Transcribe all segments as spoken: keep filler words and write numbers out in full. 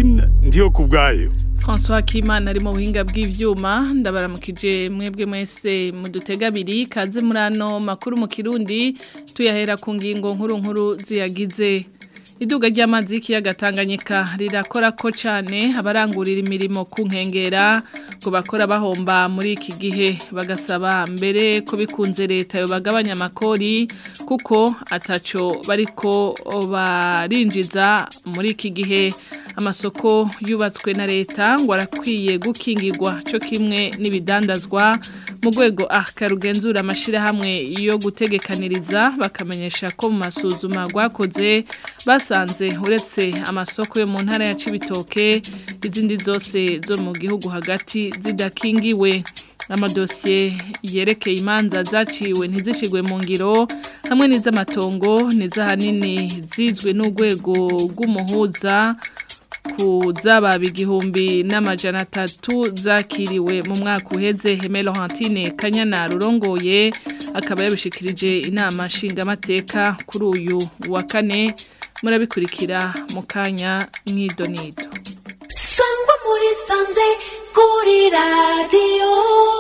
Francine ndiyo kubwayo. François Kimana ari mu buhinga bw'ivyuma ndabaramukije mwebwe mwese mudutega abiri kaze murano makuru mu Kirundi tuyahera ku ngingo nkuru nkuru ziyagize. Iduga ry'amazi y'ikiyaga Tanganyika rirakora ko cyane abarangurira imirimo ku nkengera ngo bakora bahomba muri iki gihe bagasaba mbere ko bikunze leta yo bagabanya amakori kuko ataco bariko barinjiza muri iki gihe amasoko yubatswe na leta ngo arakwiye gukingirwa cyo kimwe n'ibidandazwa mu rwego akarugenzura amashirahamwe yo gutegekaniriza bakamenyesha ko mu masuzuma gwakoze basanze uretse amasoko yo mu ntara ya Cibitoke izindi zose zo mu gihugu hagati zidakingiwe amadosiye yerekeye imanza zaciwe ntizishigwe mu ngiro hamwe n'iz'amatongo n'izahanini zizwe n'urwego rw'umuhuza ku zaba igihumbi n'amajana atatu zakiriwe mu mwaka uheze Heme Laurentine Kanyana rurongoye akaba yabishikirije inama nshingamateka kuri uyu wa kane murabikurikira mu kanya mwidonido. Sangwa muri sanze kuri radio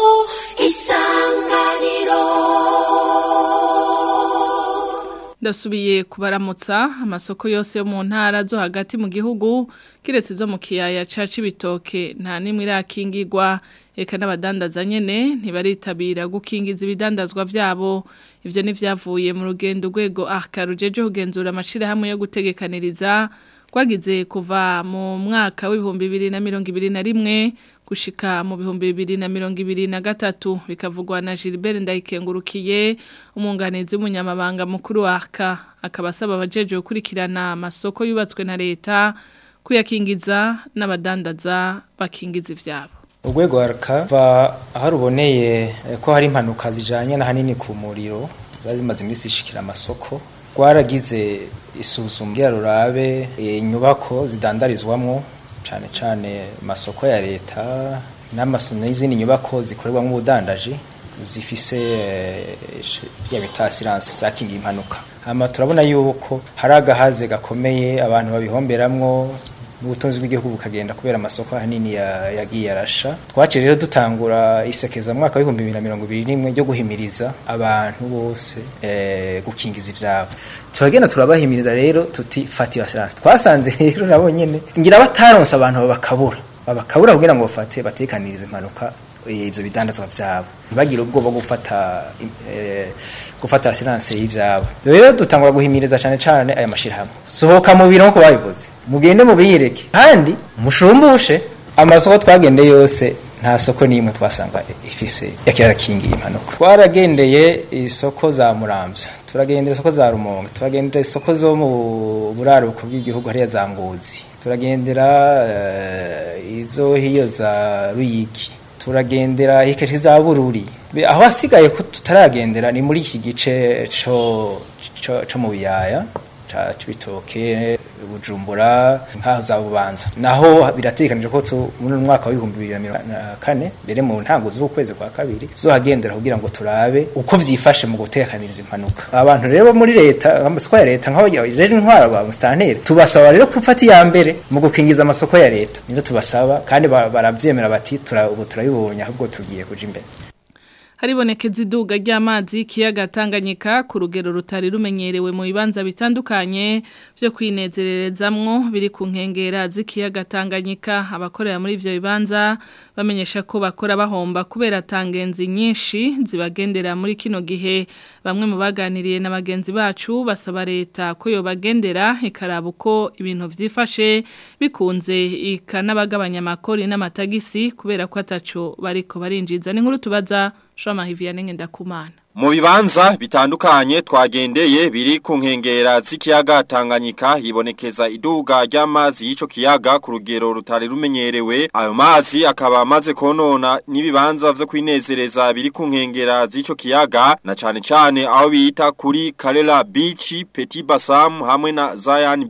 Isanganiro. Ndasubiye kubaramutsa amasoko yose yo mu ntara zo hagati mu gihugu kiretse zo mu kiyaya ca Cibitoke nta nimwe irakingirwa eka n'abadandaza nyene ntibaritabira gukingiza ibidandazwa vyabo ivyo nivyavuye mu rugendo rwego akarujeje kugenzura amashirahamwe yo gutegekaniriza kwagize kuva mu mwaka w'ibihumbi bibiri na mirongo ibiri na rimwe gushika mu bihumbi bibiri na mirongo ibiri na gatatu bikavugwa na Gilbert Ndayikengurukiye umunganizi w'umunyamabanga mukuru wa Aka akabasaba abajeje gukurikirana amasoko yubatswe na leta kuyakingiza n'abadandaza bakingiza ivyabo. Urwego Aka va aharuboneye ko hari impanuka zijanye na hanini ku muriro bazimaze imisi ishikira amasoko gwaragize isuzumwa rya rurabe inyubako zidandarizwamwo cyane cyane masoko ya leta n'amasoko n'izindi nyubako zikorerwa mu budandaji zifise ya bita assurance zakinga impanuka hama turabona yuko hari agahaze gakomeye abantu babihomberamwo n'ubutunzi bw'igihugu bukagenda kubera amasoko hanini yagiye ya arasha twaciye rero dutangura isekeza mu mwaka wa bibiri na mirongo ibiri n'imwe ryo guhimiriza abantu bose eh, gukingiza ivyabo turagenda turabahimiriza rero tuti fati assurance twasanze rero nabo nyene ngira bataronse abantu babakabura babakabura kugira ngo bafate batekanirize impanuka ivyo bidandazwa vyabo bagira ubwoba bwo gufata eh, gufata assurance y'ivyabo rero dutangura guhimiriza cyane cyane aya mashirahamwe sohoka mu biro nko babivuze mugende mu biyireke kandi mushumbushe amasoko twagende yose nta soko nimwe twasanga ifise yakira kingiye impanuka twaragendeye isoko za Muramvya turagendera isoko za Rumonge turagendera isoko zo mu buraruko bw'igihugu hariya za Ngozi turagendera uh, izo hiyo za Ruyiki turagendera hikeje za Bururi aho asigaye ko tutaragendera ni muri iki gice co co mu biyaya ca Cibitoke Bujumbura nkaho za Bubanza naho biratekanije ko mu mwaka wa bibiri na mirongo kane mbere mu ntango z'ukwezi kwa kabiri zo hagendera kugira ngo turabe uko vyifashe mu gutekaniriza impanuka abantu rero muri leta amasoko ya leta nkaho rero intwara ba mustanteri tubasaba rero gufata ya mbere mu gukingiza amasoko ya leta nizo tubasaba kandi baravyemera bati ubu turabibonye ahubwo tugiye kuja imbere. Haribonekeza iduga ry'amazi kiyaga Tanganyika ku rugero rutari rumenyerewe mu bibanza bitandukanye byo kwinezererezamwo biri ku nkengera z'ikiyaga Tanganyika abakorera muri ivyo bibanza bamenyesha ko bakora bahomba kubera tangenzi nyinshi zibagendera muri kino gihe bamwe mu baganiriye na bagenzi bacu basaba leta ko yo bagendera ikaraba uko ibintu vyifashe bikunze ikanabagabanya amakori n'amatagisi kubera ko ataco bariko barinjiza n'inkuru tubaza Shoma Hiviane Ngendakumana. Mu bibanza bitandukanye twagendeye biri ku nkengera z'ikiyaga Tanganyika hibonekeza iduga ry'amazi y'ico kiyaga ku rugero rutari rumenyerewe ayo mazi akaba amaze konona n'ibibanza vyo kwinezereza biri ku nkengera z'ico kiyaga na cane cane aho bita kuri Kalela Beach, Petit Bassam hamwe na Zion Beach.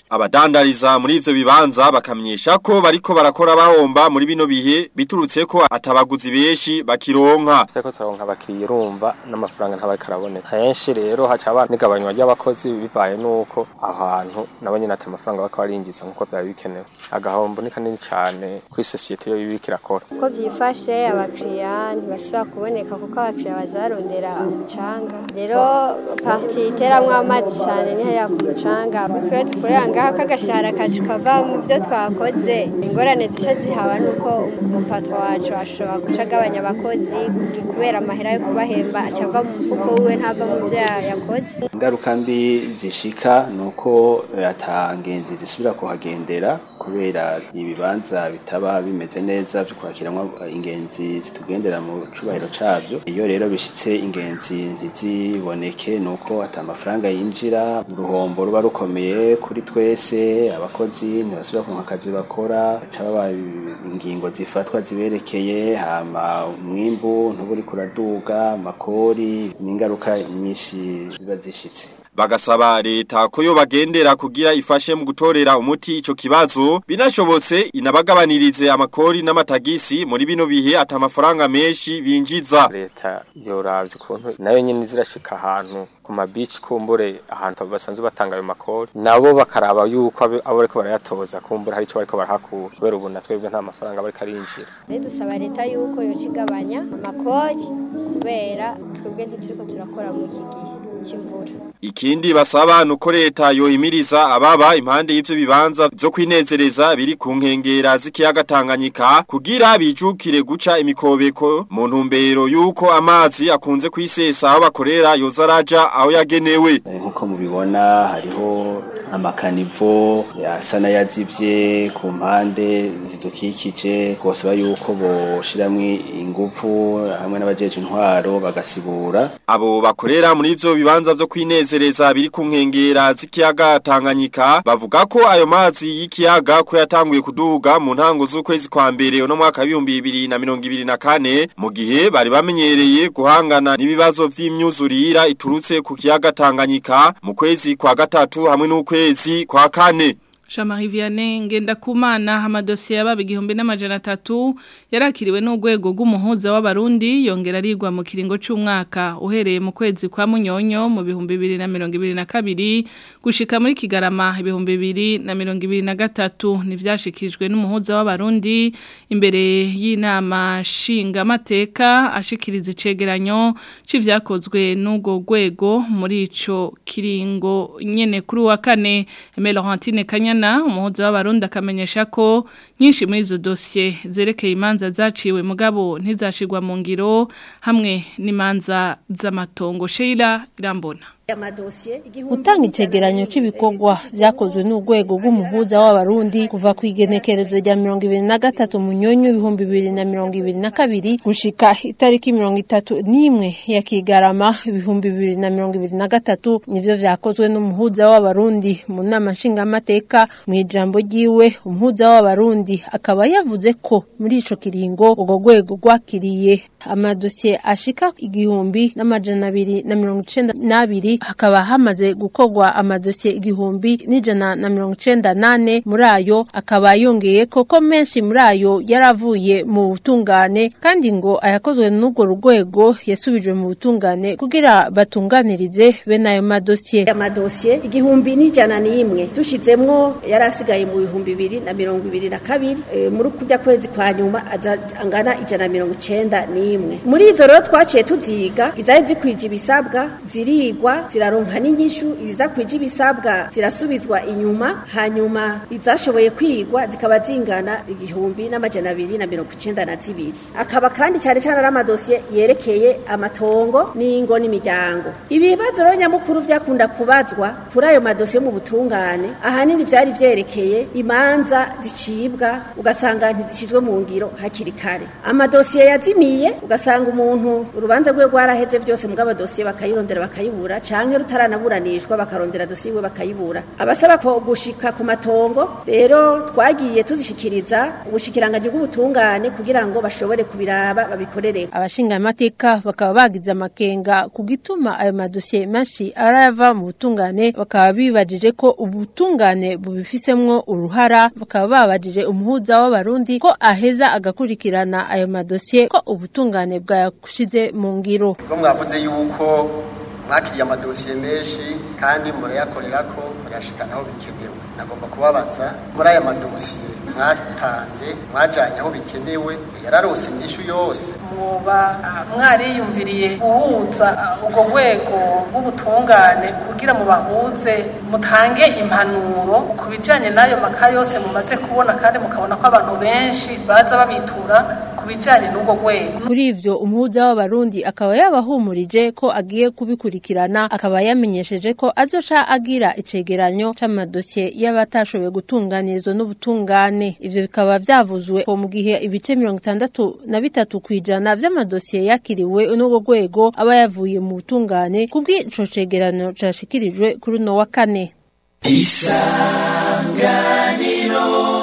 Abadandariza muri ivyo bibanza bakamenyesha ko bariko barakora bahomba muri bino bihe biturutse ko atabaguzi beshi bakironka. Seko turonka bakirumva n'amafaranga ntabari karaboneka. Henshi rero haca abantu nigabanywa ry'abakozi bivaye nuko ahantu nabonye nata amafaranga bakabarinjiza nkuko byari bikenewe. Agahombo ni kanini cyane kuri societe yo bikirakora. Ko byifashe abakiriya ntibashobora kuboneka kuko abakiriya bazarondera umucanga. Rero parti iteramwe amazi cyane ni hariya ku mucanga. Twe dukorera ngaho kagashara kacu kava mu byo twakoze. Ingorane zica zihaba nuko umupatro wacu ashobora guca agabanya abakozi kubera amahera yo kubahemba acava mu mfuko wiwe ntava mu byo yakoze. Ingaruka mbi zishika nuko atangenzi zisubira kuhagendera kubera ibibanza bitaba bimeze neza byo kwakiramwa ingenzi zitugendera mu cubahiro cabyo. Iyo rero bishitse ingenzi ntiziboneke nuko ata amafaranga yinjira, uruhombo ruba rukomeye kuri twese, abakozi ntibasubira ku akazi bakora, caba ingingo zifatwa ziberekeye, hama umwimbu ntuburi kuraduga, makori n'ingaruka nyinshi ziba zishitse. Bagasaba leta ko yo bagendera kugira ifashe mu gutorera umuti ico kibazo binashobotse inabagabanirize amakori n'amatagisi muri bino bihe ata amafaranga menshi binjiza. Leta yoravye kuntu nayo nyene zirashika ahantu ku ma beach kumbure ahantu basanzwe batanga ayo makori nabo bakaraba yuko abo ariko barayatoza kumbure hari ico bariko barahakura kubera ubu natwebwe nta mafaranga bari karinjira. Rero dusaba leta yuko yo cigabanya amakori kubera twebwe ntituriko turakora mu iki gihe cy'imvura. Ikindi basaba nuko leta yohimiriza ababa impande y'ivyo bibanza byo kwinezereza biri ku nkengera z'ikiyaga Tanganyika kugira bijukire guca imikobeko mu ntumbero yuko amazi akunze kwisesa aho bakorera yozaraja aho yagenewe. Nkuko mubibona hariho amakanivo yasana yazivye ku mpande zidukikije kosaba yuko boshiramwe ingufu hamwe n'abajeje intwaro bagasibura. Abo bakorera muri ivyo bibanza byo kwinezereza biri ku nkengera z'ikiyaga Tanganyika bavuga ko ayo mazi y'ikiyaga ko yatanguye kuduga mu ntango z'ukwezi kwa mbere no mwaka w'ibihumbi bibiri na mirongo ibiri na kane mu gihe bari bamenyereye guhangana n'ibibazo vy'imyuzurira iturutse ku kiyaga Tanganyika mu kwezi kwa gatatu hamwe n'ukwezi kwa kane. Jean-Marie Vianney Ngendakumana amadosiye yaba igihumbi n'amajana atatu yarakiriwe n'urwego rw'umuhuza w'abarundi yongera arigwa mu kiringo c'umwaka uhereye mu kwezi kwa Munyonyo mu bihumbi bibiri na mirongo ibiri na kabiri gushika muri Kigarama ibihumbi bibiri na mirongo ibiri na gatatu nivyashikijwe n'umuhuza w'abarundi imbere y'inama nshinga mateka ashikiriza icegeranyo c'ivyakozwe n'urwo rwego muri ico kiringo nyene kuri wa kane. Laurentine Kanyana umuhuza w'abarundi akamenyesha ko nyinshi muri izo dosiye zerekeye imanza zaciwe mugabo ntizashirwa mu ngiro hamwe n'imanza z'amatongo. Sheila Irambona. Utanga icegeranyo c'ibikorwa vyakozwe n'urwego rw'umuhuza w'abarundi kuva ku igenekerezo rya mirongo ibiri na gatatu Munyonyo ibihumbi bibiri na mirongo ibiri na kabiri gushika itariki mirongo itatu n'imwe ya Kigarama ibihumbi bibiri na mirongo ibiri na gatatu nivyo vyakozwe n'umuhuza w'abarundi mu nama nshingamateka. Mu ijambo ryiwe umuhuza w'abarundi akaba yavuze ko muri ico kiringo urwo rwego rwakiriye amadosiye ashika igihumbi n'amajana abiri na mirongo icenda n'abiri hakaba hamaze gukorwa amadosiye igihumbi n'ijana na mirongo icenda nane muri ayo akaba yongeye koko menshi muri ayo yaravuye mu butungane kandi ngo ayakozwe n'urwo rwego yasubijwe mu butungane kugira batunganirize bene ayo madosiye. Amadosiye igihumbi n'ijana n'imwe dushizemwo yarasigaye mu bihumbi bibiri na mirongo ibiri na kabiri e, muri kujya kwezi kwa nyuma angana ijana na mirongo icenda n'imwe. Muri izo rero twaciye tuziga izari zikwije ibisabwa zirigwa ziraronka n'inyishu izakwije ibisabwa zirasubizwa inyuma hanyuma izashoboye kwigwa zikaba zingana igihumbi n'amajana abiri na mirongo icenda na zibiri. Akaba kandi cyane cyane ari amadosiye yerekeye amatongo n'ingo n'imiryango. Ibibazo rero nyamukuru vyakunda kubazwa kuri ayo madosiye mu butungane ahanini vyari vyerekeye imanza zicibwa ugasanga ntizishizwe mu ngiro hakiri kare. Amadosiye yazimiye ugasanga umuntu urubanza rwe rwaraheze vyose mugabo dosiye bakayirondera bakayibura canke rutaranaburanishwa bakarondera dosiye bakayibura abasaba ko gushika ku matongo rero twagiye tuzishikiriza ubushikiranganje bw'ubutungane kugira ngo bashobore kubiraba babikorere. Abashinga amateka bakaba bagize amakenga kugituma ayo madosiye menshi arava mu butungane bakaba bibajije ko ubutungane bubifisemwo uruhara bakaba babajije umuhuza w'abarundi ko aheza agakurikirana ayo madosiye ko ubutungane bwayashize mu ngiro. Ko mwavuze yuko mwakiriye amadosiye menshi kandi murayakorera ko murashikana aho bikenewe. Nagomba kubabaza muri aya madosiye mwatanze mwajanye aho bikenewe yararose inyishu yose. Muba mwariyumviriye guhuza ubwo rwego rw'ubutungane kugira mu bahuze mutange impanuro ku bijanye n'ayo maka yose mumaze kubona kandi mukabona ko abantu benshi baza babitura kubijanye n'ubwo rwego. Kuri ivyo umuhuza w'abarundi akaba yabahumurije ko agiye kubikurikirana akaba yamenyesheje ko azosha agira icegeranyo c'amadosiye y'abatashoboye gutunganirizwa n'ubutungane. Ivyo bikaba vyavuzwe ko mu gihe ibice mirongo itandatu na bitatu kwijana vy'amadosiye yakiriwe n'ubwo rwego aba yavuye mu butungane kubw'ico cegeranyo cashikirijwe kuri no wa kane. Isanganiro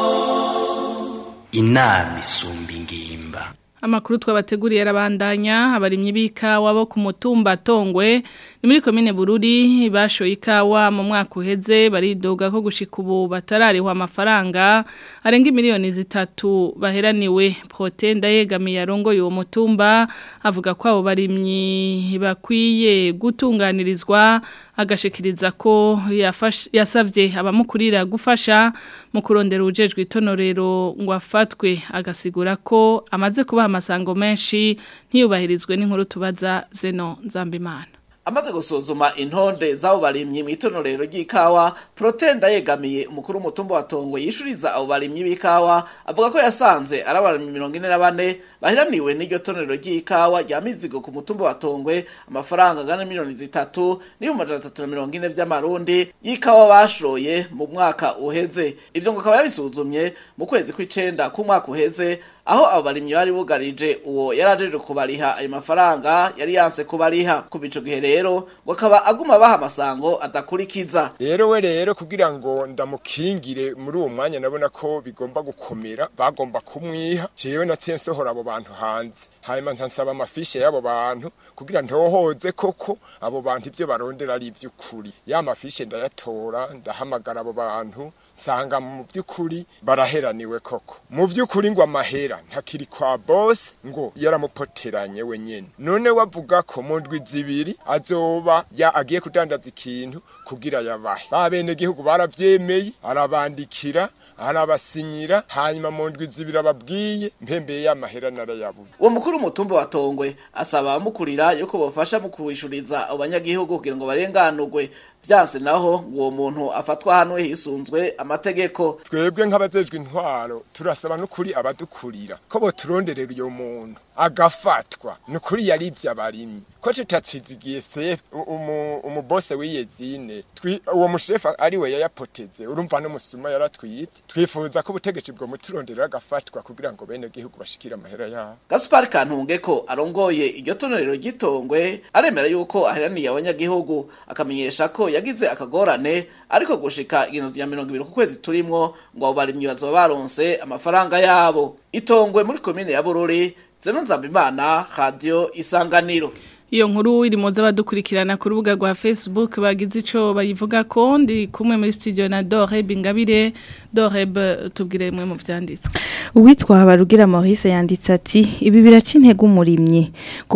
inama isumba ingimba. Amakuru twabateguriye arabandanya abarimyi b'ikawa bo ku mutumba Tongwe ni muri komine Bururi bashoye ikawa mu mwaka uheze baridoga ko gushika ubu batararihwa amafaranga arenga miliyoni zitatu baheraniwe. Protein Ndayegamiye arongoye uwo mutumba avuga ko abo barimyi bakwiye gutunganirizwa agashikiriza ko yasavye abamukurira gufasha mu kurondera ujejwe itonorero ngo afatwe agasigura ko amaze kubaha amasango menshi ntiyubahirizwe n'inkuru tubaza Zeno Nzambimana. Amaze gusuzuma intonde z'abo barimyi mu itonorero ry'ikawa, Protein Ndayegamiye umukuru w'umutumba wa Tongwe yishuriza abo barimyi b'ikawa avuga ko yasanze ari abarimyi mirongo ine na bane bahiraniwe n'iryo tonorero ry'ikawa rya Mizigo ku mutumba wa Tongwe amafaranga angana miliyoni zitatu n'ibihumbi amajana atatu na mirongo ine vy'amarundi y'ikawa bashoye mu mwaka uheze. Ivyo ngo akaba yabisuzumye mu kwezi kw'icenda ku mwaka uheze aho abo barimyi bari bugarije uwo yarajeje kubariha ayo mafaranga yari yanse kubariha. Kuva ico gihe rero ngo akaba aguma baha amasango adakurikiza. Rero we rero kugira ngo ndamukingire muri uwo mwanya nabona ko bigomba gukomera bagomba kumwiha jewe naciye nsohora abo bantu hanze hanyuma nsansaba amafishe y'abo bantu kugira ntohoze koko abo bantu ivyo barondera ari ivy'ukuri. Ya mafishe ndayatora ndahamagara abo bantu sanga mu vy'ukuri baraheraniwe koko. Mu vy'ukuri ngo amahera ntakiri kwa boss ngo yaramupoteranye wenyene. None wavuga ko mu ndwi zibiri azoba ya agiye kudandaza ikintu kugira yabahe. Babene gihugu baravyemeye arabandikira arabasinyira hanyuma mu ndwi zibiri ababwiye mpembeye y'amahera narayabuye. Uwo mukuru umutumba wa Tongwe asaba abamukurira yuko bofasha mu kwishuriza abanyagihugu kugira ngo barenganurwe. Vyanse naho uwo muntu afatwa hano hisunzwe amategeko. Twebwe nk'abazejwe intwaro turasaba n'ukuri abadukurira ko bo turonderera uyo muntu agafatwa n'ukuri yari ivyabarimyi ko tutatsizigiye sef umu umubose w'iyezine uwo mushefa ari we yayapoteze urumva no musuma yaratwiyite twifuza ko ubutegetsi bwo muturonderera agafatwa kugira ngo bene gihugu bashikira amahera yabo. Gaspar Kantunge ko arongoye iryo tonorero ry'Itongwe aremera yuko aheraniye abanyagihugu akamenyesha ko yagize akagorane ariko gushika igihumbi ya mirongo ibiri ku kwezi turimwo ngo abo barimyi bazoba baronse amafaranga yabo. Itongwe muri komine ya Bururi, Zeno Nzambimana, Radio Isanganiro. Iyo nkuru iri muza badukurikirana ku rubuga rwa Facebook bagize ico bayivuga ko ndi kumwe muri studio na Doreb Ingabire. Doreb tubwire mwe mu vyanditswe. Uwitwa Habarugira Maurice yanditse ati ibi biraca intege umurimyi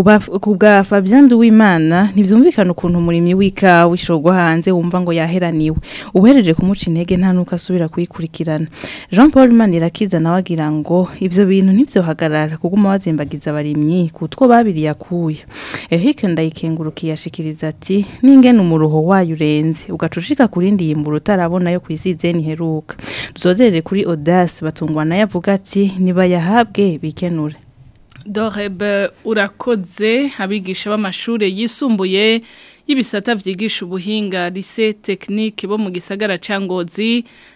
kubwa Fabien Nduwimana ntivyumvikana ukuntu umurimyi w'ikawa wishogwa hanze wumva ngo yaheraniwe uhereje kumuca intege nta nuko asubira kuyikurikirana. Jean Paul Manirakiza nawe agira ngo ivyo bintu ntivyohagarara kuguma wazimbagiza abarimyi kutwo babiri yakuye. Eric Ndayikengurukiye yashikiriza ati ningene umuruho wayo urenze ugacushika kurindi yimbura utarabona yo kwisize ni heruka. Tuzozerere kuri Audace batungwa na yavuga ati niba yahabwe bikenure. Doreb urakoze abigisha b'amashure yisumbuye y'ibisata vyigisha ubuhinga lycée technique bo mu gisagara ca Ngozi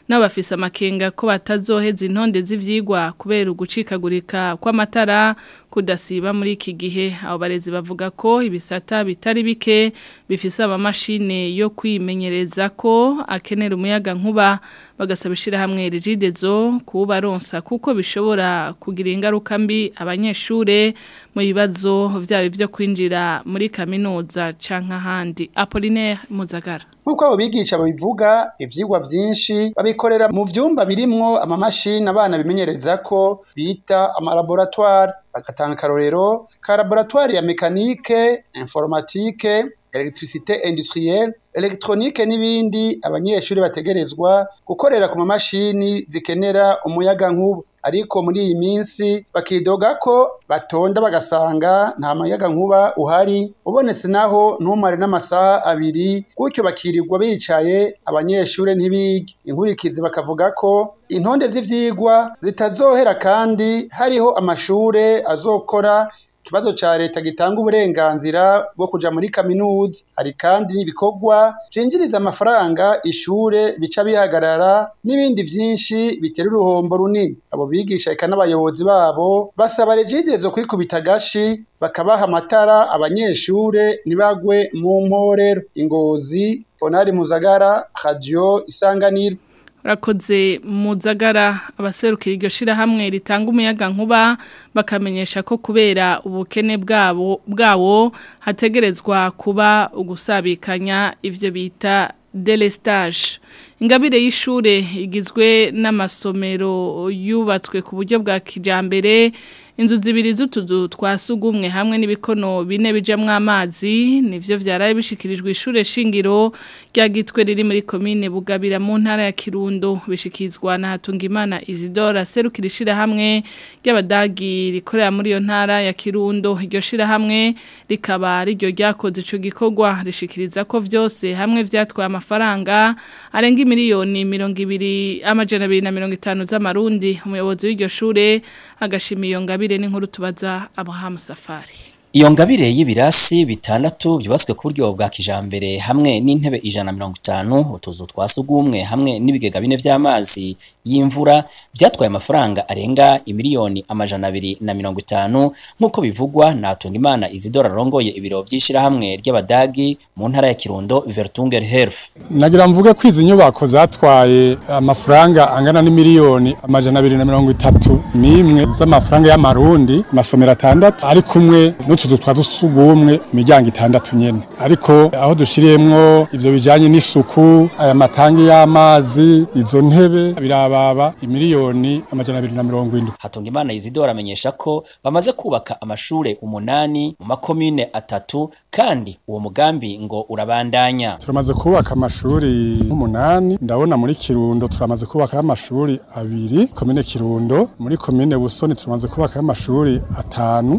n'abafise amakenga ko batazoheza intonde z'ivyigwa kubera ugucikagurika kw'amatara kudasiba muri iki gihe. Abo barezi bavuga ko ibisata bitari bike bifise amamashine yo kwimenyereza ko akenera umuyaga nkuba, bagasaba ishirahamwe Regidezo kubaronsa kuko bishobora kugira ingaruka mbi abanyeshure mu bibazo vyabo byo kwinjira muri kaminuza canke ahandi. Apollinaire Muzagara. Nkuko abo bigisha babivuga, ivyigwa vyinshi babikorera mu vyumba birimwo amamashini abana bimenyereza ko bita amalaboratoire. Bagatanga karorero ka laboratoire ya mécanique, informatique, électricité industrielle, électronique n'ibindi abanyeshuri bategerezwa gukorera ku mamashini zikenera umuyaga nkuba. Ariko muri iyi minsi bakidoga ko batonda bagasanga nta muyaga nkuba uhari, ubonetse naho ntumare n'amasaha abiri, gutyo bakirirwa bicaye abanyeshuri ntibige. Inkurikizi bakavuga ko intonde z'ivyigwa zitazohera kandi hariho amashure azokora ikibazo ca leta gitanga uburenganzira bwo kuja muri kaminuza. Hari kandi ibikorwa vyinjiriza amafaranga ishure bica bihagarara n'ibindi vyinshi bitera uruhombo runini. Abo bigisha eka n'abayobozi babo basaba Regidezo kwikubita gashi bakabaha amatara abanyeshure ntibagwe mu mporero. Ingozi, Bonari Muzagara, Radio Isanganiro. Rakoze Muzagara. Abaserukira iryo shirahamwe ritanga umuyaga nkuba bakamenyesha ko kubera ubukene bwabo bwawo hategerezwa kuba ugusabikanya ivyo bita delestage. Ingabire y'ishure igizwe n'amasomero yubatswe ku buryo bwa kijambere, inzu zibiri z'utuzu twasugumwe hamwe n'ibikono bine bijamwo amazi nivyo vyaraye bishikirijwe ishure shingiro rya Gitwe riri muri commune Bugabira mu ntara ya Kirundo. Bishikizwa na Hatungimana Isidora serukira ishirahamwe ry'abadagi rikorera muri iyo ntara ya Kirundo. Iryo shirahamwe rikaba riryo ryakoze ico gikorwa, rishikiriza ko vyose hamwe vyatwaye amafaranga arenga miliyoni mirongo ibiri amajana abiri na mirongo itanu z'amarundi. Umuyobozi w'iryo shure agashima iyo ngabire n'inkuru tubaza Abraham Safari. Iyo ngabire y'ibirasi bitandatu byubatswe ku buryo bwa kijambere hamwe n'intebe ijana na mirongo itanu, utuzu twasugumwe hamwe n'ibigega bine vy'amazi y'imvura byatwaye amafaranga arenga imiliyoni amajana abiri na mirongo itanu nkuko bivugwa na Hatungimana Isidora rongoye ibiro vy'ishira hamwe ry'abadagi mu ntara ya Kirundo Vertunger Health. Nagira mvuge ko izi nyubako zatwaye amafaranga angana n'imiliyoni amajana abiri na mirongo itatu n'imwe z'amafaranga y'amarundi, amasomero atandatu ari kumwe n'utuzu twadusugumwe imiryango itandatu nyene. Ariko aho dushiriyemwo ivyo bijanye n'isuku, aya matangi y'amazi, izo ntebe birababa imiliyoni amajana abiri na mirongo indwi. Hatungimana Isidora amenyesha ko bamaze kubaka amashure umunani mu makomune atatu kandi uwo mugambi ngo urabandanya. Turamaze kubaka amashuri umunani, ndabona muri Kirundo turamaze kubaka amashuri abiri, komine Kirundo, muri komine Busoni turamaze kubaka amashuri atanu,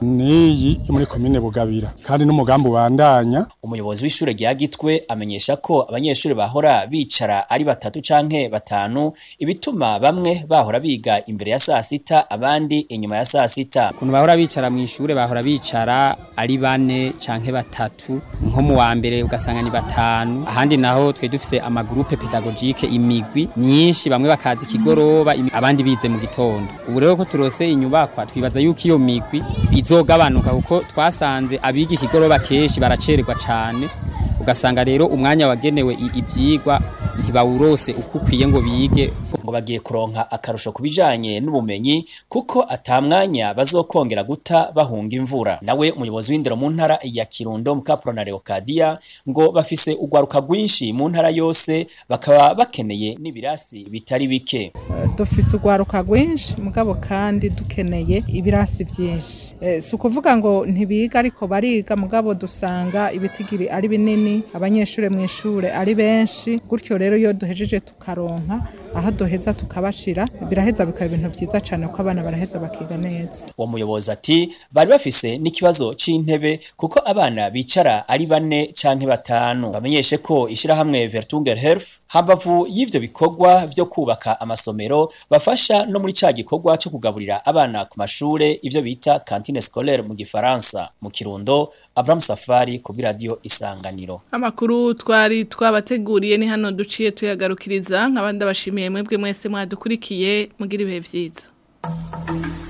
niyi muri komine Bugabira kandi n'umugambi ubandanya. Umuyobozi w'ishure rya Gitwe amenyesha ko abanyeshure bahora bicara ari batatu canke batanu, ibituma bamwe bahora biga imbere ya saa sita abandi inyuma ya saa sita. Kuntu bahora bicara mu ishure bahora bicara ari bane canke batatu, nko mu wa mbere ugasanga ni batanu, ahandi naho twe dufise amagroupe pédagogique imigwi myinshi, bamwe bakaza ikigoroba abandi bize mu gitondo. Ubu rero ko turose inyubakwa twibaza yuko iyo migwi izogabanuka kuko twasanze abiga ikigoroba keshi baracererwa cyane, ugasanga rero umwanya wagenewe ivyigwa ntibawurose uko ukwiye ngo bige. Ngo bagiye kuronka akarusho kubijanye n'ubumenyi kuko atamwanya bazokongera guta bahunga imvura. Nawe umuyobozi w'indero mu ntara ya Kirundo Mukapro Leocadia ngo bafise ugwaruka gwinshi mu ntara yose, bakaba bakeneye n'ibirasi bitari bike. Dufise ugwaruka gwinshi mugabo kandi dukeneye ibirasi byinshi. E, si ukuvuga ngo ntibiga ariko bariga mugabo dusanga ibitigiri ari binini, abanyeshure mu ishure ari benshi, gutyo rero iyo duhejeje tukaronka aho duheza tukabashira biraheza bikaba ibintu byiza cyane ko abana baraheza bakiga neza. Uwo muyobozi ati bari bafise n'ikibazo c'intebe kuko abana bicara ari bane canke batanu. Bamenyeshe ko ishirahamwe Vertunger Health hambavu y'ivyo bikorwa byo kubaka amasomero bafasha no muri ca gikorwa cyo kugaburira abana ku mashure ivyo bita cantine scolaire mu gifaransa. Mu Kirundo, Abraham Safari ku radio Isanganiro. Amakuru twari twabateguriye ni hano duciye tuyagarukiriza nk'abandi bashimiye mwebwe mwese mwadukurikiye mugira ibihe vyiza.